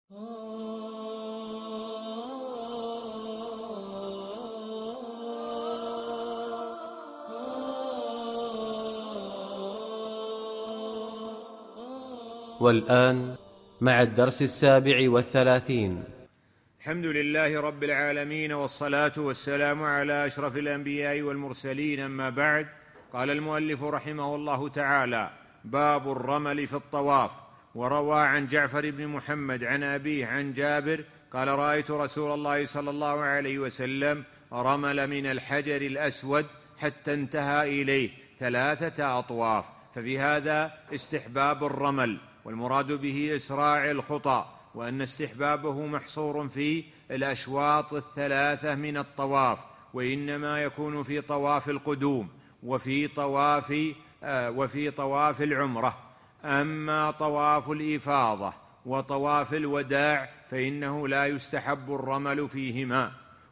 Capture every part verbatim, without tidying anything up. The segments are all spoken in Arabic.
والآن مع الدرس السابع والثلاثين. الحمد لله رب العالمين، والصلاة والسلام على أشرف الأنبياء والمرسلين، أما بعد. قال المؤلف رحمه الله تعالى: باب الرمل في الطواف. وروى عن جعفر بن محمد عن أبيه عن جابر قال: رأيت رسول الله صلى الله عليه وسلم رمل من الحجر الأسود حتى انتهى إليه ثلاثة أطواف. ففي هذا استحباب الرمل، والمراد به إسراع الخطى، وأن استحبابه محصور في الأشواط الثلاثة من الطواف، وإنما يكون في طواف القدوم وفي طواف آه وفي طواف العمرة. أما طواف الإفاضة وطواف الوداع فإنه لا يستحب الرمل فيهما.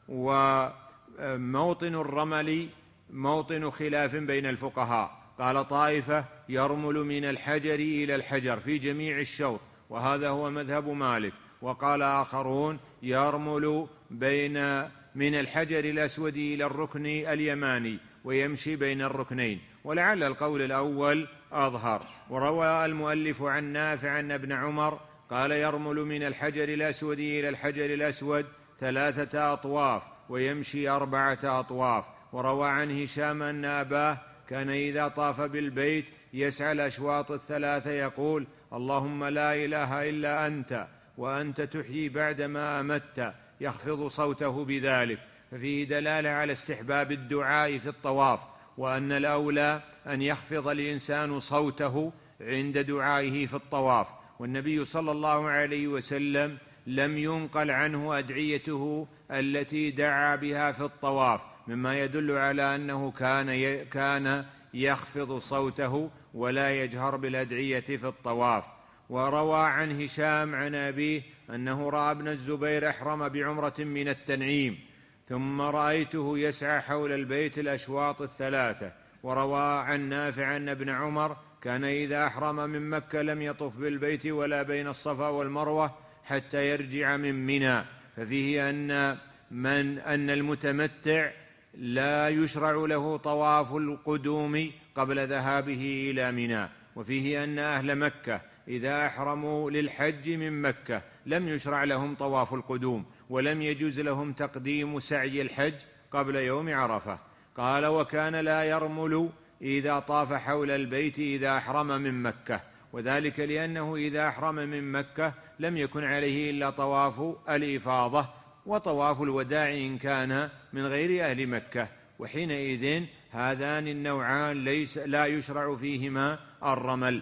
وموطن الرمل موطن خلاف بين الفقهاء. قال طائفة: يرمل من الحجر إلى الحجر في جميع الشوط، وهذا هو مذهب مالك. وقال آخرون: يرمل بين من الحجر الأسود إلى الركن اليماني ويمشي بين الركنين، ولعل القول الأول أظهر. وروى المؤلف عن نافع أن ابن عمر قال: يرمل من الحجر الأسود إلى الحجر الأسود ثلاثة أطواف ويمشي أربعة أطواف. وروى عن هشام أن أباه كان إذا طاف بالبيت يسعى الأشواط الثلاثة يقول: اللهم لا إله إلا أنت وأنت تحيي بعدما أمت، يخفض صوته بذلك. ففيه دلالة على استحباب الدعاء في الطواف، وأن الأولى أن يخفض الإنسان صوته عند دعائه في الطواف. والنبي صلى الله عليه وسلم لم ينقل عنه أدعيته التي دعا بها في الطواف، مما يدل على أنه كان كان يخفض صوته ولا يجهر بالأدعية في الطواف. وروى عن هشام عن أبيه أنه رأى ابن الزبير أحرم بعمرة من التنعيم، ثم رأيته يسعى حول البيت الأشواط الثلاثة. وروى عن نافع أن ابن عمر كان إذا أحرم من مكة لم يطف بالبيت ولا بين الصفا والمروة حتى يرجع من منى. ففيه أن من أن المتمتع لا يشرع له طواف القدوم قبل ذهابه إلى منى. وفيه أن أهل مكة إذا أحرموا للحج من مكة لم يشرع لهم طواف القدوم، ولم يجوز لهم تقديم سعي الحج قبل يوم عرفة. قال: وكان لا يرمل إذا طاف حول البيت إذا أحرم من مكة، وذلك لأنه إذا أحرم من مكة لم يكن عليه إلا طواف الإفاضة وطواف الوداع إن كان من غير أهل مكة، وحينئذ هذان النوعان ليس لا يشرع فيهما الرمل،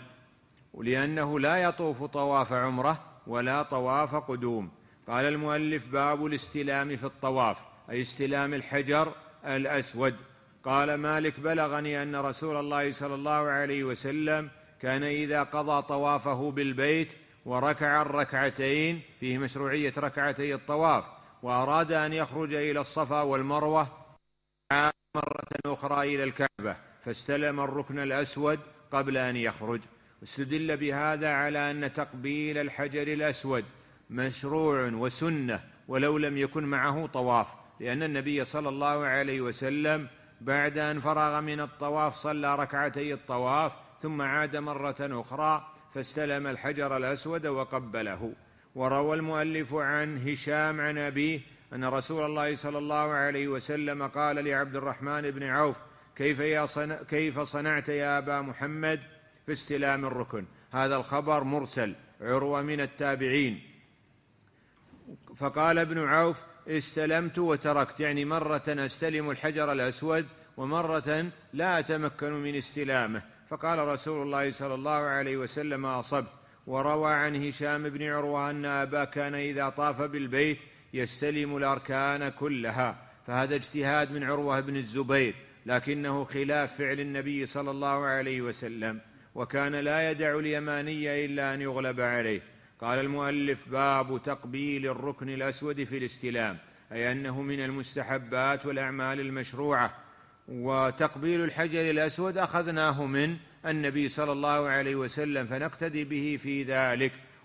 ولأنه لا يطوف طواف عمرة ولا طواف قدوم. قال المؤلف: باب الاستلام في الطواف، أي استلام الحجر الأسود. قال مالك: بلغني أن رسول الله صلى الله عليه وسلم كان إذا قضى طوافه بالبيت وركع الركعتين، فيه مشروعية ركعتي الطواف، وأراد أن يخرج إلى الصفا والمروة عاد مرة أخرى إلى الكعبة فاستلم الركن الأسود قبل أن يخرج. واستدل بهذا على أن تقبيل الحجر الأسود مشروع وسنة ولو لم يكن معه طواف، لأن النبي صلى الله عليه وسلم بعد أن فرغ من الطواف صلى ركعتي الطواف ثم عاد مرة أخرى فاستلم الحجر الأسود وقبله. وروى المؤلف عن هشام عن أبيه أن رسول الله صلى الله عليه وسلم قال لعبد الرحمن بن عوف: كيف, يا صنع كيف صنعت يا أبا محمد في استلام الركن؟ هذا الخبر مرسل، عروة من التابعين. فقال ابن عوف: استلمت وتركت، يعني مرة أستلم الحجر الأسود ومرة لا أتمكن من استلامه. فقال رسول الله صلى الله عليه وسلم: أصبت. وروى عن هشام بن عروة أن أبا كان إذا طاف بالبيت يستلم الأركان كلها، فهذا اجتهاد من عروة بن الزبير، لكنه خلاف فعل النبي صلى الله عليه وسلم، وكان لا يدع اليماني إلا أن يغلب عليه. قال المؤلف: باب تقبيل الركن الأسود في الاستلام، أي أنه من المستحبات والأعمال المشروعة. وتقبيل الحجر الأسود أخذناه من النبي صلى الله عليه وسلم فنقتدي به في ذلك، وكذلك تقبيل الركن الأسود أخذناه من النبي صلى الله عليه وسلم فنقتدي به في ذلك. وكذلك تقبيل الحجر الأسود أخذناه من النبي صلى الله عليه وسلم فنقتدي به في ذلك.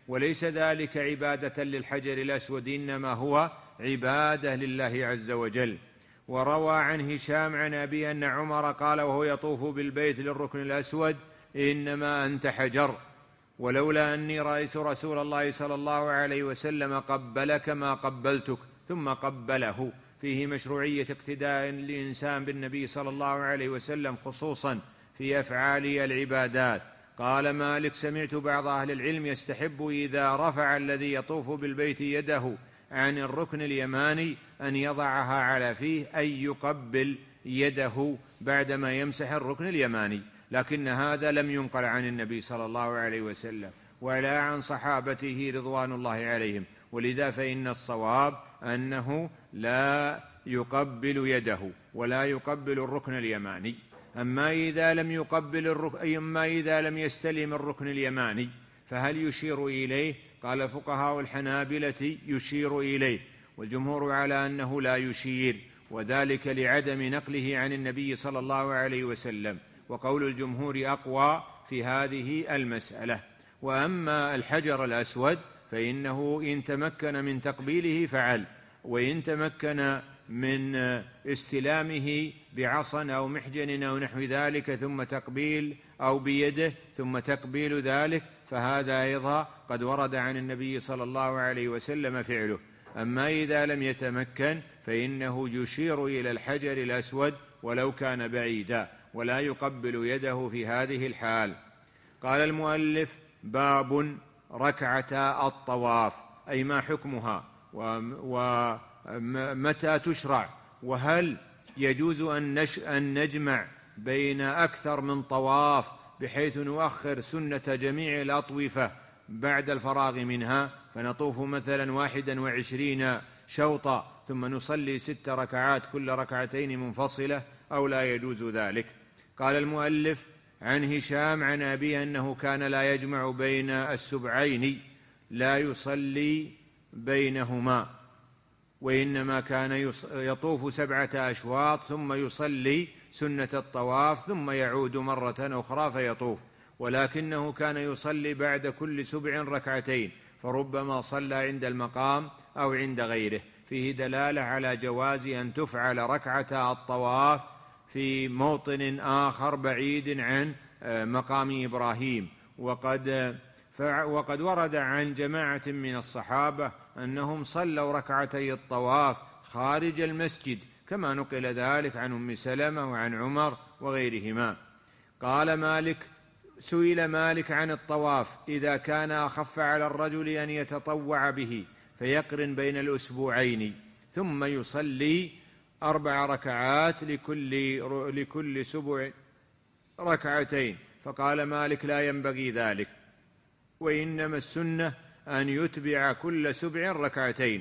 وليس ذلك عبادة للحجر الأسود، إنما هو عبادة لله عز وجل. وروى عن هشام عن أبي أن عمر قال وهو يطوف بالبيت للركن الأسود: إنما أنت حجر، ولولا أني رأيت رسول الله صلى الله عليه وسلم قبلك ما قبلتك. ثم قبله. فيه مشروعية اقتداء الإنسان بالنبي صلى الله عليه وسلم خصوصا في أفعال العبادات. قال مالك: سمعت بعض أهل العلم يستحب إذا رفع الذي يطوف بالبيت يده عن الركن اليماني أن يضعها على فيه، أي يقبل يده بعدما يمسح الركن اليماني، لكن هذا لم ينقل عن النبي صلى الله عليه وسلم ولا عن صحابته رضوان الله عليهم، ولذا فإن الصواب أنه لا يقبل يده ولا يقبل الركن اليماني. أما إذا لم يقبل الركن أما إذا لم يستلم الركن اليماني فهل يشير إليه؟ قال فقهاء الحنابلة يشير إليه، والجمهور على أنه لا يشير، وذلك لعدم نقله عن النبي صلى الله عليه وسلم، وقول الجمهور أقوى في هذه المسألة. وأما الحجر الأسود فإنه إن تمكن من تقبيله فعل، وإن تمكن من استلامه بعصا أو محجن أو نحو ذلك ثم تقبيل، أو بيده ثم تقبيل ذلك، فهذا أيضا قد ورد عن النبي صلى الله عليه وسلم فعله. أما إذا لم يتمكن فإنه يشير إلى الحجر الأسود ولو كان بعيدا، ولا يقبل يده في هذه الحال. قال المؤلف: باب ركعتا الطواف، أي ما حكمها ومتى تشرع، وهل يجوز أن نجمع بين أكثر من طواف بحيث نؤخر سنة جميع الأطوفة بعد الفراغ منها، فنطوف مثلا واحدا وعشرين شوطا ثم نصلي ست ركعات كل ركعتين منفصلة، أو لا يجوز ذلك؟ قال المؤلف: عن هشام عن أبيه أنه كان لا يجمع بين السبعين، لا يصلي بينهما، وإنما كان يطوف سبعة أشواط ثم يصلي سنة الطواف ثم يعود مرة أخرى فيطوف، ولكنه كان يصلي بعد كل سبع ركعتين، فربما صلى عند المقام أو عند غيره. فيه دلالة على جواز أن تفعل ركعة الطواف في موطن آخر بعيد عن مقام إبراهيم. وقد وقد ورد عن جماعة من الصحابة أنهم صلوا ركعتي الطواف خارج المسجد، كما نقل ذلك عن أم سلمة وعن عمر وغيرهما. قال مالك: سئل مالك عن الطواف إذا كان أخف على الرجل أن يتطوع به فيقرن بين الأسبوعين ثم يصلي أربع ركعات لكل, لكل سبع ركعتين، فقال مالك: لا ينبغي ذلك، وإنما السنة أن يتبع كل سبع ركعتين.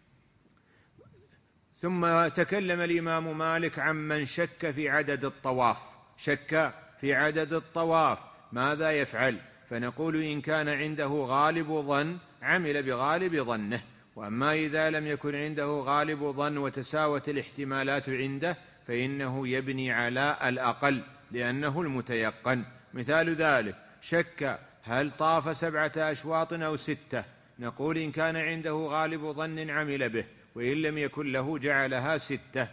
ثم تكلم الإمام مالك عمن شك في عدد الطواف، شك في عدد الطواف ماذا يفعل؟ فنقول: إن كان عنده غالب ظن عمل بغالب ظنه، وأما إذا لم يكن عنده غالب ظن وتساوت الاحتمالات عنده فإنه يبني على الأقل لأنه المتيقن. مثال ذلك: شك هل طاف سبعة أشواط أو ستة، نقول: إن كان عنده غالب ظن عمل به، وإن لم يكن له جعلها ستة.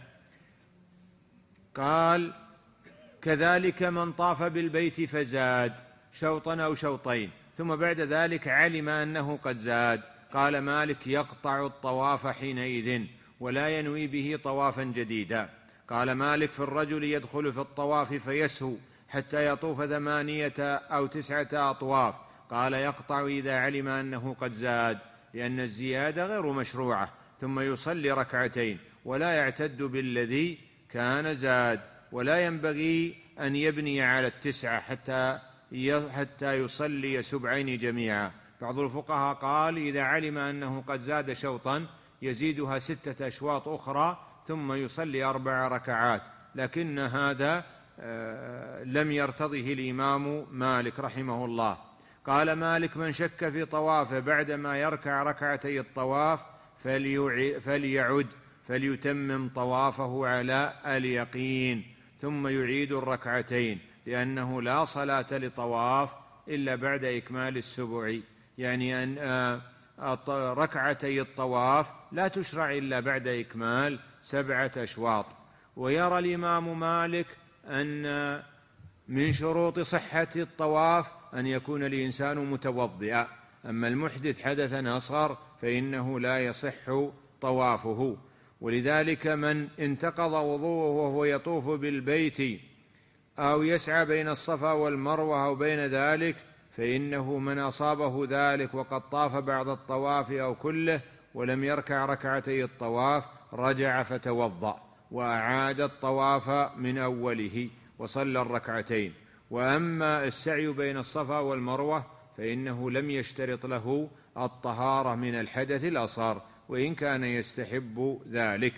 قال: كذلك من طاف بالبيت فزاد شوطا أو شوطين ثم بعد ذلك علم أنه قد زاد، قال مالك: يقطع الطواف حينئذ ولا ينوي به طوافا جديدا. قال مالك: في الرجل يدخل في الطواف فيسهو حتى يطوف ثمانية أو تسعة أطواف، قال: يقطع إذا علم أنه قد زاد، لأن الزيادة غير مشروعة، ثم يصلي ركعتين ولا يعتد بالذي كان زاد، ولا ينبغي أن يبني على التسعة حتى حتى يصلي سبعين جميعا. بعض الفقهاء قال: إذا علم أنه قد زاد شوطا يزيدها ستة أشواط أخرى ثم يصلي أربع ركعات، لكن هذا لم يرتضه الإمام مالك رحمه الله. قال مالك: من شك في طوافه بعدما يركع ركعتي الطواف فليعد فليتمم طوافه على اليقين ثم يعيد الركعتين، لأنه لا صلاة لطواف إلا بعد إكمال السبع. يعني أن ركعتي الطواف لا تشرع إلا بعد إكمال سبعة أشواط. ويرى الإمام مالك أن من شروط صحة الطواف أن يكون الإنسان متوضئا، أما المحدث حدثا أصغر فإنه لا يصح طوافه. ولذلك من انتقض وضوءه وهو يطوف بالبيت أو يسعى بين الصفا والمروة أو بين ذلك، فإنه من أصابه ذلك وقد طاف بعد الطواف أو كله ولم يركع ركعتي الطواف رجع فتوضأ وأعاد الطواف من أوله وصلى الركعتين. وأما السعي بين الصفا والمروة فإنه لم يشترط له الطهارة من الحدث الأصغر وإن كان يستحب ذلك،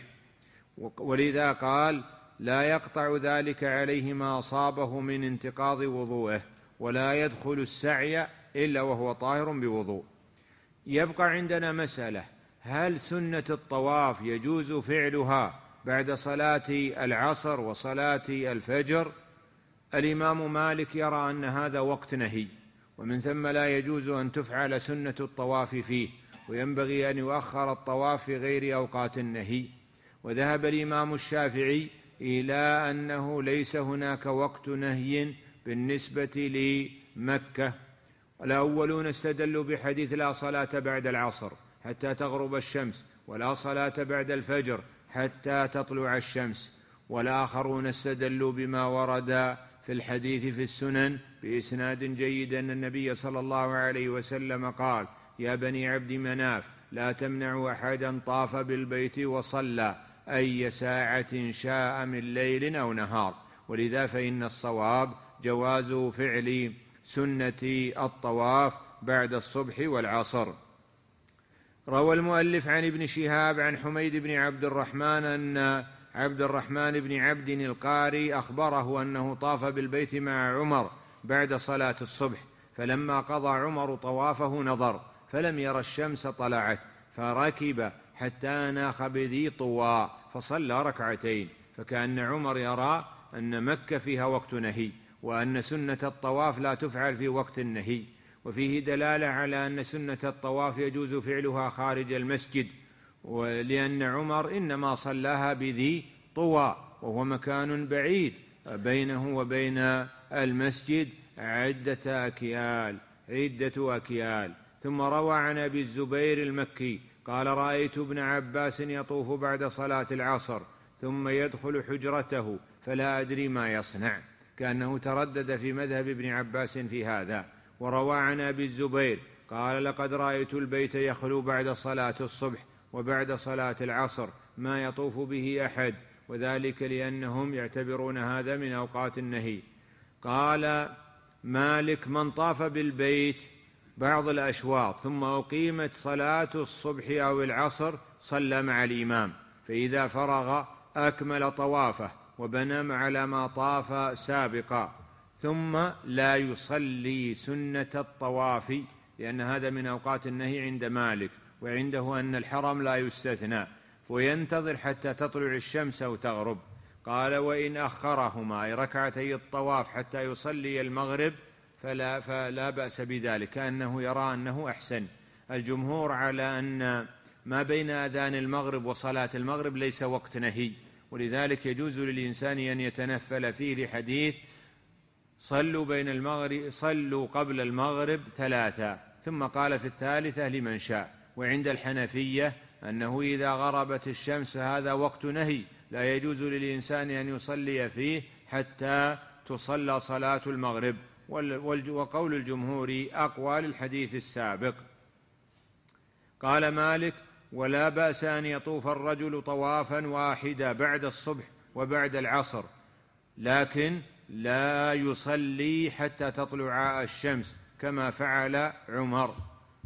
ولذا قال لا يقطع ذلك عليه ما أصابه من انتقاض وضوءه، ولا يدخل السعي إلا وهو طاهر بوضوء. يبقى عندنا مسألة: هل سنة الطواف يجوز فعلها بعد صلاة العصر وصلاة الفجر؟ الإمام مالك يرى أن هذا وقت نهي، ومن ثم لا يجوز أن تفعل سنة الطواف فيه، وينبغي أن يؤخر الطواف في غير أوقات النهي. وذهب الإمام الشافعي إلى أنه ليس هناك وقت نهي بالنسبة لمكة. الأولون استدلوا بحديث لا صلاة بعد العصر حتى تغرب الشمس، ولا صلاة بعد الفجر حتى تطلع الشمس. والآخرون استدلوا بما ورد في الحديث في السنن بإسناد جيد أن النبي صلى الله عليه وسلم قال: يا بني عبد مناف لا تمنعوا أحدا طاف بالبيت وصلى أي ساعة شاء من ليل أو نهار. ولذا فإن الصواب جواز فعل سنة الطواف بعد الصبح والعصر. روى المؤلف عن ابن شهاب عن حميد بن عبد الرحمن أن عبد الرحمن بن عبد القاري أخبره أنه طاف بالبيت مع عمر بعد صلاة الصبح، فلما قضى عمر طوافه نظر فلم ير الشمس طلعت، فركب حتى ناخ بذي طوى فصلى ركعتين. فكأن عمر يرى أن مكة فيها وقت نهي، وأن سنة الطواف لا تفعل في وقت النهي. وفيه دلالة على أن سنة الطواف يجوز فعلها خارج المسجد، ولأن عمر إنما صلاها بذي طوى وهو مكان بعيد بينه وبين المسجد عدة أكيال عدة أكيال ثم روى عن أبي الزبير المكي قال: رأيت ابن عباس يطوف بعد صلاة العصر ثم يدخل حجرته فلا أدري ما يصنع، كأنه تردد في مذهب ابن عباس في هذا. وروى عن أبي الزبير قال: لقد رأيت البيت يخلو بعد صلاة الصبح وبعد صلاة العصر ما يطوف به أحد، وذلك لأنهم يعتبرون هذا من أوقات النهي. قال مالك: من طاف بالبيت بعض الأشواط ثم أقيمت صلاة الصبح أو العصر صلى مع الإمام، فإذا فرغ أكمل طوافه وبنى على ما طاف سابقا، ثم لا يصلي سنة الطواف، لأن هذا من أوقات النهي عند مالك، وعنده أن الحرم لا يستثنى، وينتظر حتى تطلع الشمس أو تغرب. قال: وإن أخرهما أي ركعتي الطواف حتى يصلي المغرب فلا, فلا بأس بذلك، كأنه يرى أنه أحسن. الجمهور على أن ما بين أذان المغرب وصلاة المغرب ليس وقت نهي، ولذلك يجوز للإنسان أن يتنفل فيه لحديث: صلوا بين المغرب صلوا قبل المغرب ثلاثة، ثم قال في الثالثة لمن شاء. وعند الحنفية أنه إذا غربت الشمس هذا وقت نهي لا يجوز للإنسان أن يصلي فيه حتى تصلى صلاة المغرب، وقول الجمهور أقوى للحديث السابق. قال مالك: ولا بأس أن يطوف الرجل طوافا واحدا بعد الصبح وبعد العصر، لكن لا يصلي حتى تطلع الشمس كما فعل عمر.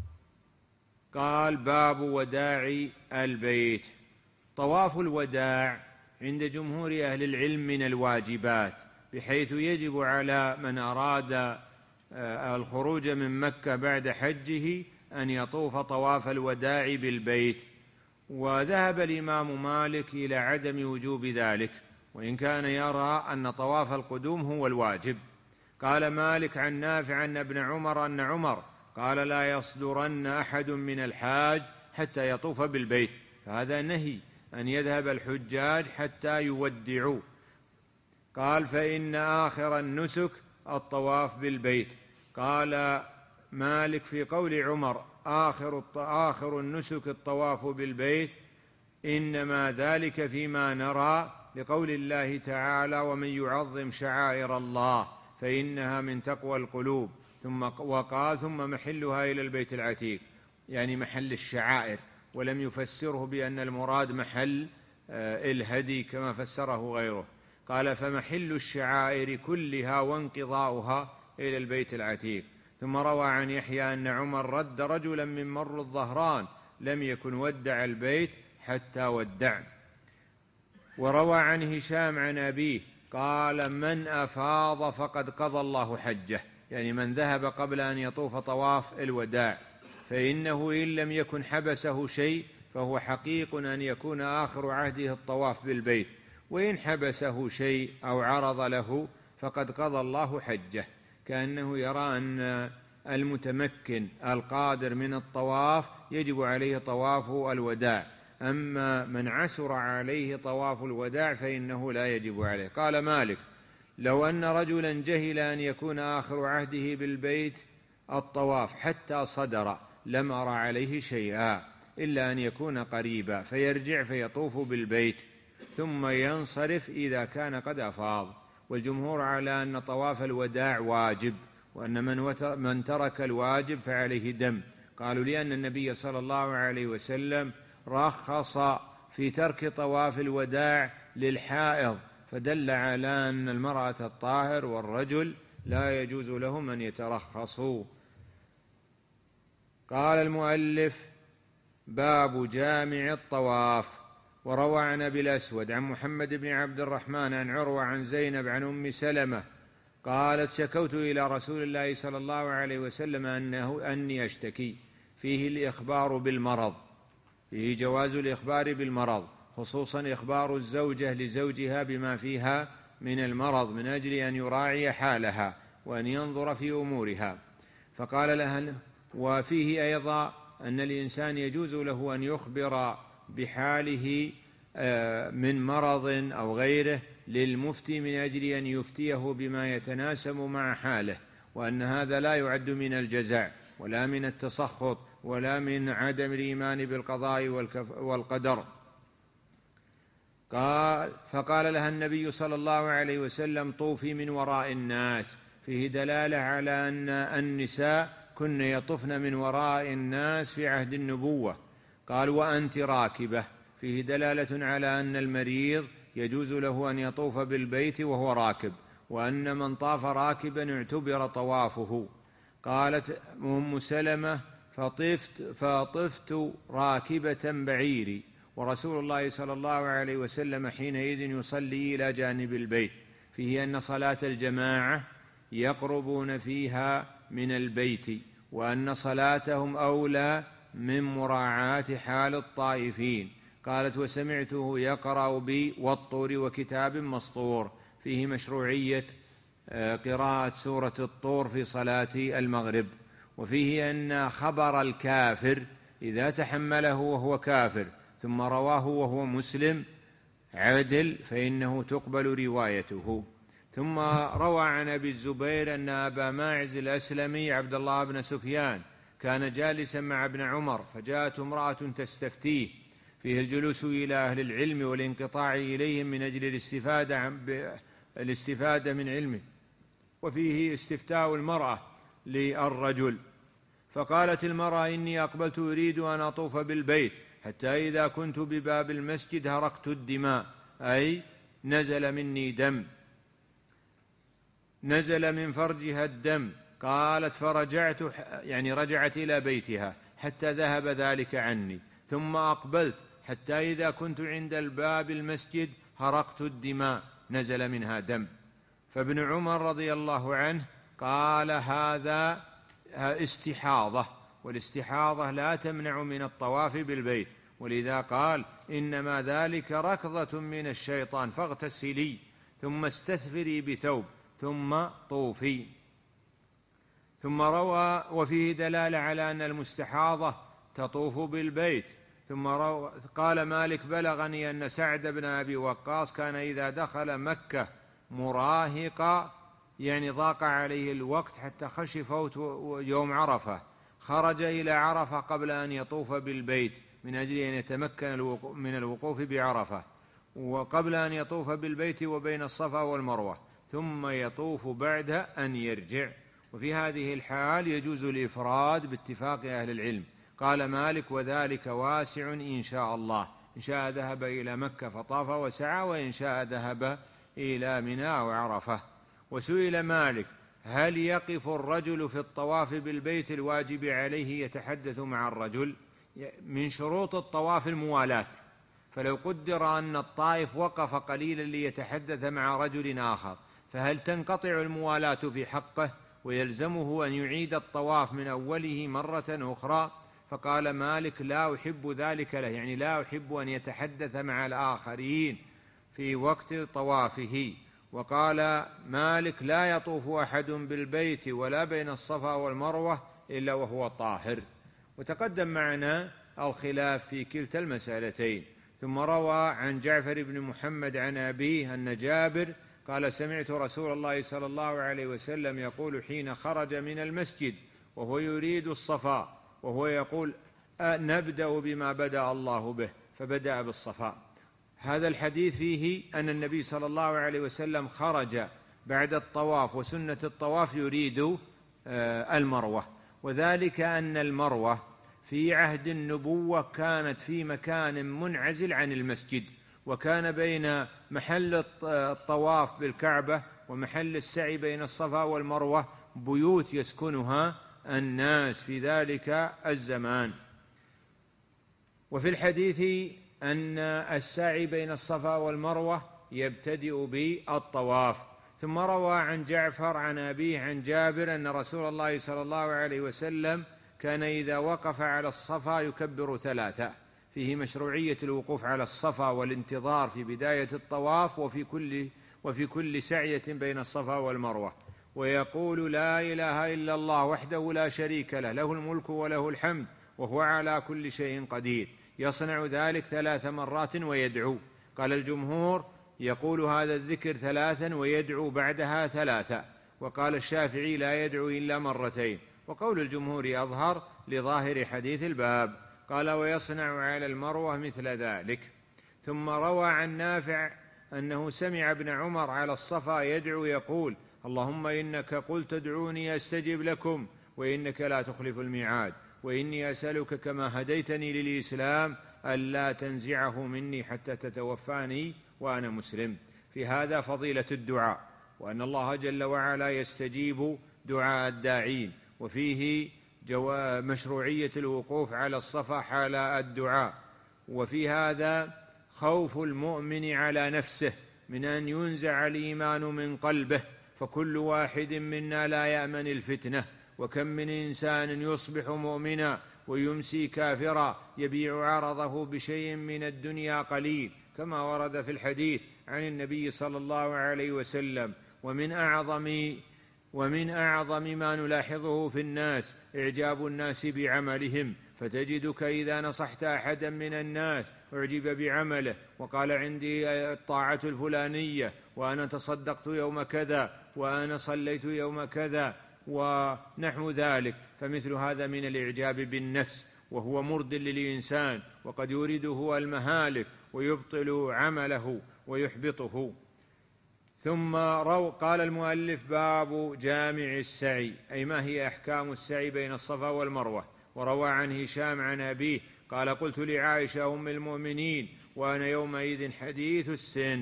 قال: باب وداع البيت. طواف الوداع عند جمهور أهل العلم من الواجبات، بحيث يجب على من أراد الخروج من مكة بعد حجه أن يطوف طواف الوداع بالبيت. وذهب الإمام مالك إلى عدم وجوب ذلك، وإن كان يرى أن طواف القدوم هو الواجب. قال مالك عن نافع أن ابن عمر أن عمر قال لا يصدرن أحد من الحاج حتى يطوف بالبيت، فهذا نهي أن يذهب الحجاج حتى يودعوا. قال فإن آخر النسك الطواف بالبيت. قال مالك في قول عمر آخر, آخر النسك الطواف بالبيت إنما ذلك فيما نرى لقول الله تعالى ومن يعظم شعائر الله فإنها من تقوى القلوب، ثم وقال ثم محلها إلى البيت العتيق، يعني محل الشعائر، ولم يفسره بأن المراد محل الهدي كما فسره غيره. قال فمحل الشعائر كلها وانقضاؤها إلى البيت العتيق. ثم روى عن يحيى أن عمر رد رجلا من مر الظهران لم يكن ودع البيت حتى ودع. وروى عن هشام عن أبيه قال من أفاض فقد قضى الله حجه، يعني من ذهب قبل أن يطوف طواف الوداع، فإنه إن لم يكن حبسه شيء فهو حقيق أن يكون آخر عهده الطواف بالبيت، وإن حبسه شيء أو عرض له فقد قضى الله حجه، كأنه يرى أن المتمكن القادر من الطواف يجب عليه طواف الوداع، أما من عسر عليه طواف الوداع فإنه لا يجب عليه. قال مالك لو أن رجلا جهل أن يكون آخر عهده بالبيت الطواف حتى صدر لم أرى عليه شيئا إلا أن يكون قريبا، فيرجع فيطوف بالبيت ثم ينصرف إذا كان قد أفاض. والجمهور على أن طواف الوداع واجب، وأن من, من ترك الواجب فعليه دم. قالوا لأن النبي صلى الله عليه وسلم رخص في ترك طواف الوداع للحائض، فدل على أن المرأة الطاهر والرجل لا يجوز لهم أن يترخصوا. قال المؤلف باب جامع الطواف. وروى عن أبي الأسود عن محمد بن عبد الرحمن عن عروة عن زينب عن أم سلمة قالت شكوت إلى رسول الله صلى الله عليه وسلم أنه أني أشتكي، فيه الإخبار بالمرض، فيه جواز الإخبار بالمرض، خصوصا إخبار الزوجة لزوجها بما فيها من المرض من أجل أن يراعي حالها وأن ينظر في أمورها. فقال لها وفيه أيضا أن الإنسان يجوز له أن يخبر بحاله من مرض أو غيره للمفتي من أجل أن يفتيه بما يتناسب مع حاله، وأن هذا لا يعد من الجزع ولا من التسخط ولا من عدم الإيمان بالقضاء والقدر. قال فقال لها النبي صلى الله عليه وسلم طوفي من وراء الناس، فيه دلالة على أن النساء كن يطفن من وراء الناس في عهد النبوة. قال وأنت راكبة، فيه دلالة على أن المريض يجوز له أن يطوف بالبيت وهو راكب، وأن من طاف راكبا اعتبر طوافه. قالت أم سلمة فطفت, فطفت راكبة بعيري، ورسول الله صلى الله عليه وسلم حينئذ يصلي إلى جانب البيت، فيه أن صلاة الجماعة يقربون فيها من البيت، وأن صلاتهم أولى من مراعاة حال الطائفين. قالت وسمعته يقرأ بي والطور وكتاب مسطور، فيه مشروعية قراءة سورة الطور في صلاة المغرب. وفيه أن خبر الكافر إذا تحمله وهو كافر ثم رواه وهو مسلم عدل فإنه تقبل روايته. ثم روى عن أبي الزبير أن أبا ماعز الأسلمي عبد الله بن سفيان كان جالسا مع ابن عمر، فجاءت امرأة تستفتيه، فيه الجلوس إلى أهل العلم والانقطاع إليهم من أجل الاستفادة, الاستفادة من علمه، وفيه استفتاء المرأة للرجل. فقالت المرأة إني أقبلت أريد أن أطوف بالبيت حتى إذا كنت بباب المسجد هرقت الدماء، أي نزل مني دم، نزل من فرجها الدم. قالت فرجعت، يعني رجعت إلى بيتها حتى ذهب ذلك عني، ثم أقبلت حتى إذا كنت عند الباب المسجد هرقت الدماء، نزل منها دم. فابن عمر رضي الله عنه قال هذا استحاضة، والاستحاضة لا تمنع من الطواف بالبيت، ولذا قال إنما ذلك ركضة من الشيطان فاغتسلي ثم استثفري بثوب ثم طوفي. ثم روى وفيه دلالة على أن المستحاضة تطوف بالبيت. ثم روى قال مالك بلغني أن سعد بن أبي وقاص كان إذا دخل مكة مراهقا، يعني ضاق عليه الوقت حتى خشي فوت يوم عرفة، خرج إلى عرفة قبل أن يطوف بالبيت من أجل أن يتمكن من الوقوف بعرفة، وقبل أن يطوف بالبيت وبين الصفا والمروة، ثم يطوف بعد أن يرجع. وفي هذه الحال يجوز الإفراد باتفاق أهل العلم. قال مالك وذلك واسع إن شاء الله، إن شاء ذهب إلى مكة فطاف وسعى، وإن شاء ذهب إلى منى وعرفة. وسئل مالك هل يقف الرجل في الطواف بالبيت الواجب عليه يتحدث مع الرجل؟ من شروط الطواف الموالاة، فلو قدر أن الطائف وقف قليلا ليتحدث مع رجل آخر، فهل تنقطع الموالاة في حقه ويلزمه أن يعيد الطواف من أوله مرة أخرى؟ فقال مالك لا أحب ذلك له، يعني لا أحب أن يتحدث مع الآخرين في وقت طوافه. وقال مالك لا يطوف أحد بالبيت ولا بين الصفا والمروة إلا وهو طاهر. وتقدم معنا الخلاف في كلتا المسألتين. ثم روى عن جعفر بن محمد عن أبيه أن جابر قال سمعت رسول الله صلى الله عليه وسلم يقول حين خرج من المسجد وهو يريد الصفا، وهو يقول نبدأ بما بدأ الله به، فبدأ بالصفا. هذا الحديث فيه أن النبي صلى الله عليه وسلم خرج بعد الطواف، وسنة الطواف يريد المروة، وذلك أن المروة في عهد النبوة كانت في مكان منعزل عن المسجد، وكان بين محل الطواف بالكعبة ومحل السعي بين الصفا والمروة بيوت يسكنها الناس في ذلك الزمان. وفي الحديث أن السعي بين الصفا والمروة يبتدئ بالطواف. ثم روى عن جعفر عن أبيه عن جابر أن رسول الله صلى الله عليه وسلم كان إذا وقف على الصفا يكبر ثلاثة، فيه مشروعية الوقوف على الصفا والانتظار في بداية الطواف وفي كل, وفي كل سعية بين الصفا والمروة، ويقول لا إله إلا الله وحده لا شريك له، له الملك وله الحمد وهو على كل شيء قدير، يصنع ذلك ثلاث مرات ويدعو. قال الجمهور يقول هذا الذكر ثلاثا ويدعو بعدها ثلاثة، وقال الشافعي لا يدعو إلا مرتين، وقول الجمهور أظهر لظاهر حديث الباب. قال ويصنع على المروة مثل ذلك. ثم روى عن نافع أنه سمع ابن عمر على الصفا يدعو يقول اللهم إنك قلت ادعوني أستجب لكم وإنك لا تخلف الميعاد، وإني أسألك كما هديتني للإسلام ألا تنزعه مني حتى تتوفاني وأنا مسلم. في هذا فضيلة الدعاء، وأن الله جل وعلا يستجيب دعاء الداعين، وفيه مشروعية الوقوف على الصفا حال الدعاء. وفي هذا خوف المؤمن على نفسه من أن ينزع الإيمان من قلبه، فكل واحد منا لا يأمن الفتنة، وكم من إنسان يصبح مؤمنا ويمسي كافرا يبيع عرضه بشيء من الدنيا قليل، كما ورد في الحديث عن النبي صلى الله عليه وسلم. ومن أعظم ومن أعظم ما نلاحظه في الناس إعجاب الناس بعملهم، فتجدك إذا نصحت أحدا من الناس أعجب بعمله وقال عندي الطاعة الفلانية، وأنا تصدقت يوم كذا، وأنا صليت يوم كذا، ونحو ذلك. فمثل هذا من الإعجاب بالنفس، وهو مرد للإنسان، وقد يورده المهالك ويبطل عمله ويحبطه. ثم رو قال المؤلف باب جامع السعي، أي ما هي أحكام السعي بين الصفا والمروة. وروى عن هشام عن أبيه قال قلت لعائشة أم المؤمنين وأنا يومئذ حديث السن.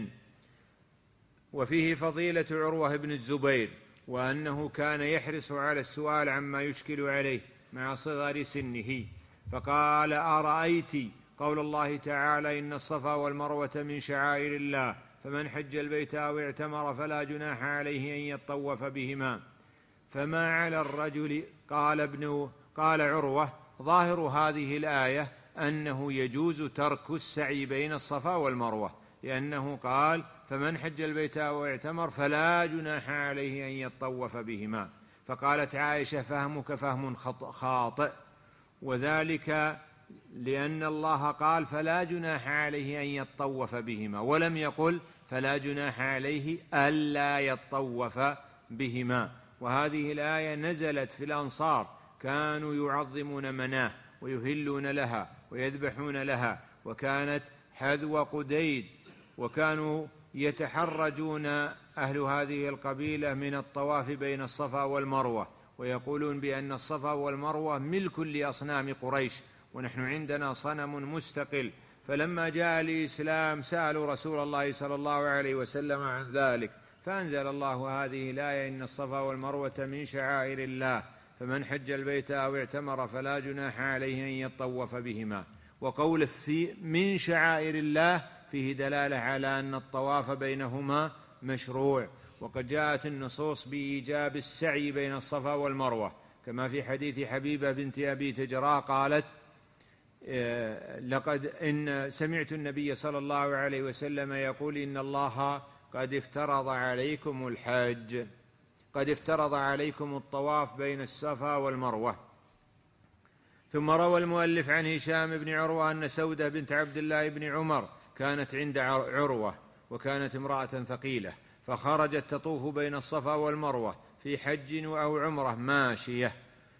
وفيه فضيلة عروة بن الزبير، وأنه كان يحرص على السؤال عما يشكل عليه مع صغر سنه، فقال أرأيت قول الله تعالى إن الصفا والمروة من شعائر الله فمن حج البيت أو اعتمر فلا جناح عليه أن يطوف بهما، فما على الرجل؟ قال ابن قال عروة ظاهر هذه الآية أنه يجوز ترك السعي بين الصفا والمروة، لأنه قال فمن حج البيت أو اعتمر فلا جناح عليه أن يطوف بهما، فقالت عائشة: فهمك فهم خاطئ، وذلك لأن الله قال: فلا جناح عليه أن يطوف بهما، ولم يقل فلا جناح عليه ألا يطوف بهما. وهذه الآية نزلت في الأنصار، كانوا يعظمون مناه ويهلون لها ويذبحون لها، وكانت حذو قديد، وكانوا يتحرجون أهل هذه القبيلة من الطواف بين الصفا والمروة، ويقولون بأن الصفا والمروة ملك لأصنام قريش، ونحن عندنا صنم مستقل. فلما جاء الإسلام سألوا رسول الله صلى الله عليه وسلم عن ذلك، فأنزل الله هذه الآية: إن الصفا والمروة من شعائر الله، فمن حج البيت أو اعتمر فلا جناح عليه أن يطوف بهما. وقوله في من شعائر الله فيه دلالة على أن الطواف بينهما مشروع، وقد جاءت النصوص بإيجاب السعي بين الصفا والمروة، كما في حديث حبيبة بنت أبي تجراء قالت: لقد إن سمعت النبي صلى الله عليه وسلم يقول: إن الله قد افترض عليكم الحج، قد افترض عليكم الطواف بين الصفا والمروة. ثم روى المؤلف عن هشام بن عروة أن سودة بنت عبد الله بن عمر كانت عند عروة، وكانت امرأة ثقيلة، فخرجت تطوف بين الصفا والمروة في حج أو عمرة ماشية،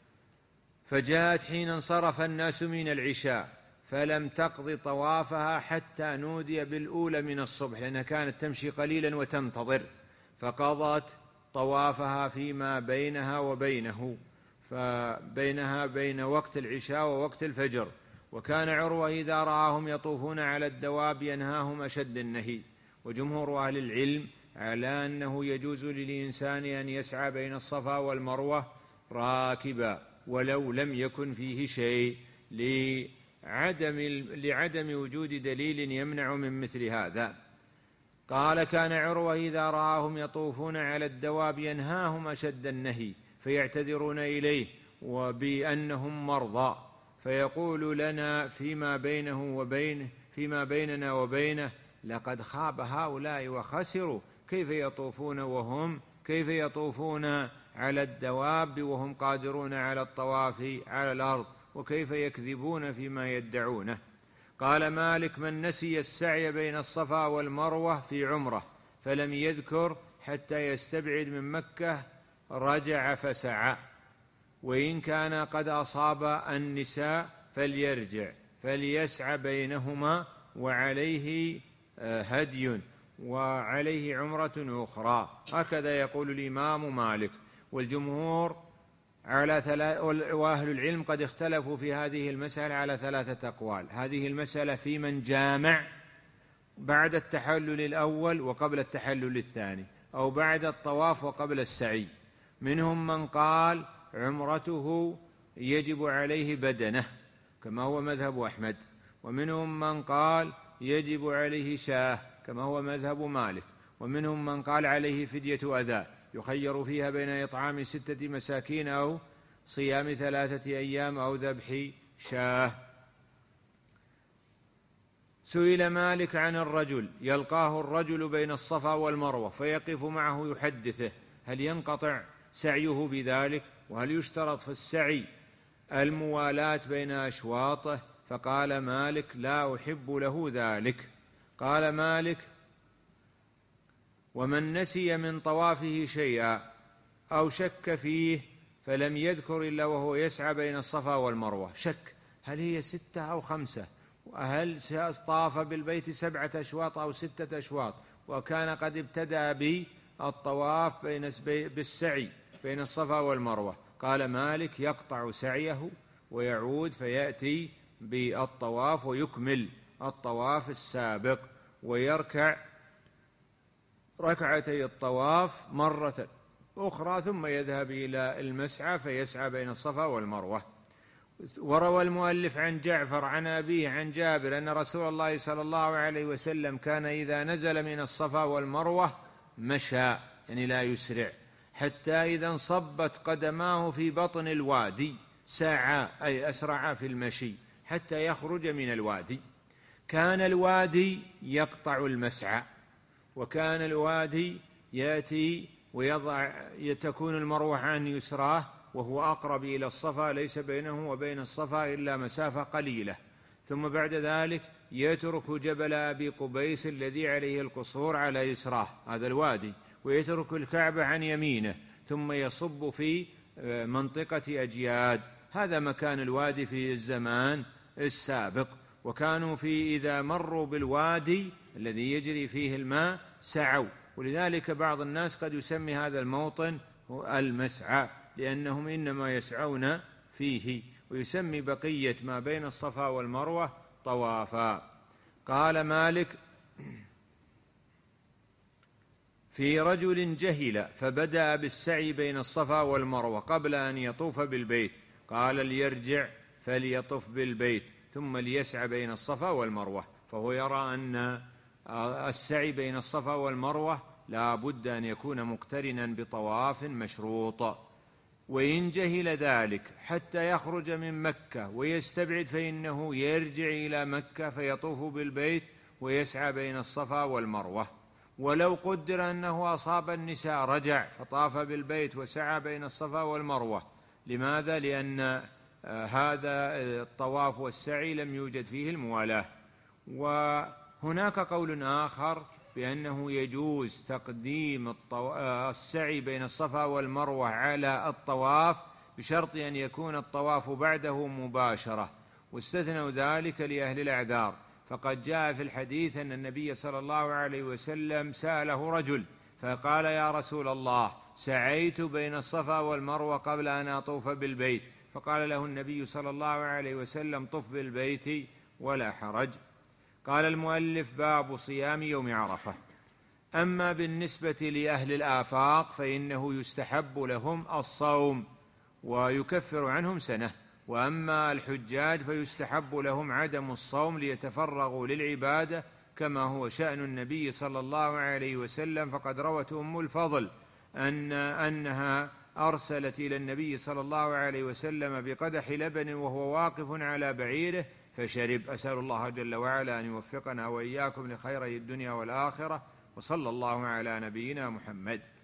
فجاءت حين انصرف الناس من العشاء فلم تقض طوافها حتى نودي بالأولى من الصبح، لأنها كانت تمشي قليلا وتنتظر، فقضت طوافها فيما بينها وبينه، فبينها بين وقت العشاء ووقت الفجر. وكان عروة إذا رآهم يطوفون على الدواب ينهاهم أشد النهي. وجمهور أهل العلم على أنه يجوز للإنسان أن يسعى بين الصفا والمروة راكبا ولو لم يكن فيه شيء، لعدم, لعدم وجود دليل يمنع من مثل هذا. قال: كان عروة إذا رآهم يطوفون على الدواب ينهاهم أشد النهي، فيعتذرون إليه وبأنهم مرضى، فيقول لنا فيما بينه وبينه فيما بيننا وبينه: لقد خاب هؤلاء وخسروا، كيف يطوفون وهم كيف يطوفون على الدواب وهم قادرون على الطواف على الأرض، وكيف يكذبون فيما يدعونه. قال مالك: من نسي السعي بين الصفا والمروة في عمره فلم يذكر حتى يستبعد من مكة رجع فسعى، وإن كان قد أصاب النساء فليرجع فليسعى بينهما، وعليه هدي وعليه عمرة أخرى. هكذا يقول الإمام مالك. والجمهور على ثلاث وأهل العلم قد اختلفوا في هذه المسألة على ثلاثة أقوال. هذه المسألة في من جامع بعد التحلل الأول وقبل التحلل الثاني، أو بعد الطواف وقبل السعي. منهم من قال عمرته يجب عليه بدنه كما هو مذهب أحمد، ومنهم من قال يجب عليه شاه كما هو مذهب مالك، ومنهم من قال عليه فدية أذى يخير فيها بين إطعام ستة مساكين أو صيام ثلاثة أيام أو ذبح شاه. سئل مالك عن الرجل يلقاه الرجل بين الصفا والمروة فيقف معه يحدثه، هل ينقطع سعيه بذلك؟ وهل يشترط في السعي الموالاة بين أشواطه؟ فقال مالك: لا أحب له ذلك. قال مالك: ومن نسي من طوافه شيئا أو شك فيه فلم يذكر إلا وهو يسعى بين الصفا والمروة، شك هل هي ستة أو خمسة، وهل طاف بالبيت سبعة أشواط أو ستة أشواط، وكان قد ابتدأ بالطواف بين بالسعي بين الصفا والمروة. قال مالك: يقطع سعيه ويعود فيأتي بالطواف ويكمل الطواف السابق، ويركع ركعتي الطواف مرة أخرى ثم يذهب إلى المسعى فيسعى بين الصفا والمروة. وروى المؤلف عن جعفر عن أبيه عن جابر أن رسول الله صلى الله عليه وسلم كان إذا نزل من الصفا والمروة مشى، يعني لا يسرع، حتى إذا انصبت قدماه في بطن الوادي سعى، أي أسرع في المشي حتى يخرج من الوادي. كان الوادي يقطع المسعى، وكان الوادي يأتي ويضع تكون المروحة عن يسراه وهو أقرب إلى الصفا، ليس بينه وبين الصفا إلا مسافة قليلة. ثم بعد ذلك يترك جبل أبي قبيس الذي عليه القصور على يسراه، هذا الوادي، ويترك الكعبة عن يمينه، ثم يصب في منطقة أجياد، هذا مكان الوادي في الزمان السابق. وكانوا في إذا مروا بالوادي الذي يجري فيه الماء سعوا، ولذلك بعض الناس قد يسمي هذا الموطن المسعى، لأنهم إنما يسعون فيه، ويسمي بقية ما بين الصفا والمروة طوافا. قال مالك: في رجل جهل فبدأ بالسعي بين الصفا والمروة قبل أن يطوف بالبيت، قال ليرجع فليطف بالبيت ثم ليسعى بين الصفا والمروة، فهو يرى أن السعي بين الصفا والمروة لا بد أن يكون مقترنا بطواف مشروط. وإن جهل ذلك حتى يخرج من مكة ويستبعد فإنه يرجع إلى مكة فيطوف بالبيت ويسعى بين الصفا والمروة. ولو قدر أنه أصاب النساء رجع فطاف بالبيت وسعى بين الصفا والمروة. لماذا؟ لأن هذا الطواف والسعي لم يوجد فيه الموالاة. وهناك قول آخر بأنه يجوز تقديم السعي بين الصفا والمروة على الطواف بشرط أن يكون الطواف بعده مباشرة، واستثنوا ذلك لأهل الأعذار. فقد جاء في الحديث أن النبي صلى الله عليه وسلم سأله رجل فقال: يا رسول الله، سعيت بين الصفا والمروة قبل أن أطوف بالبيت، فقال له النبي صلى الله عليه وسلم: طف بالبيت ولا حرج. قال المؤلف: باب صيام يوم عرفة. أما بالنسبة لأهل الآفاق فإنه يستحب لهم الصوم ويكفر عنهم سنة، وأما الحجاج فيستحب لهم عدم الصوم ليتفرغوا للعبادة كما هو شأن النبي صلى الله عليه وسلم. فقد روت أم الفضل أن أنها أرسلت إلى النبي صلى الله عليه وسلم بقدح لبن وهو واقف على بعيره فشرب. أسأل الله جل وعلا أن يوفقنا وإياكم لخيري الدنيا والآخرة، وصلى الله على نبينا محمد.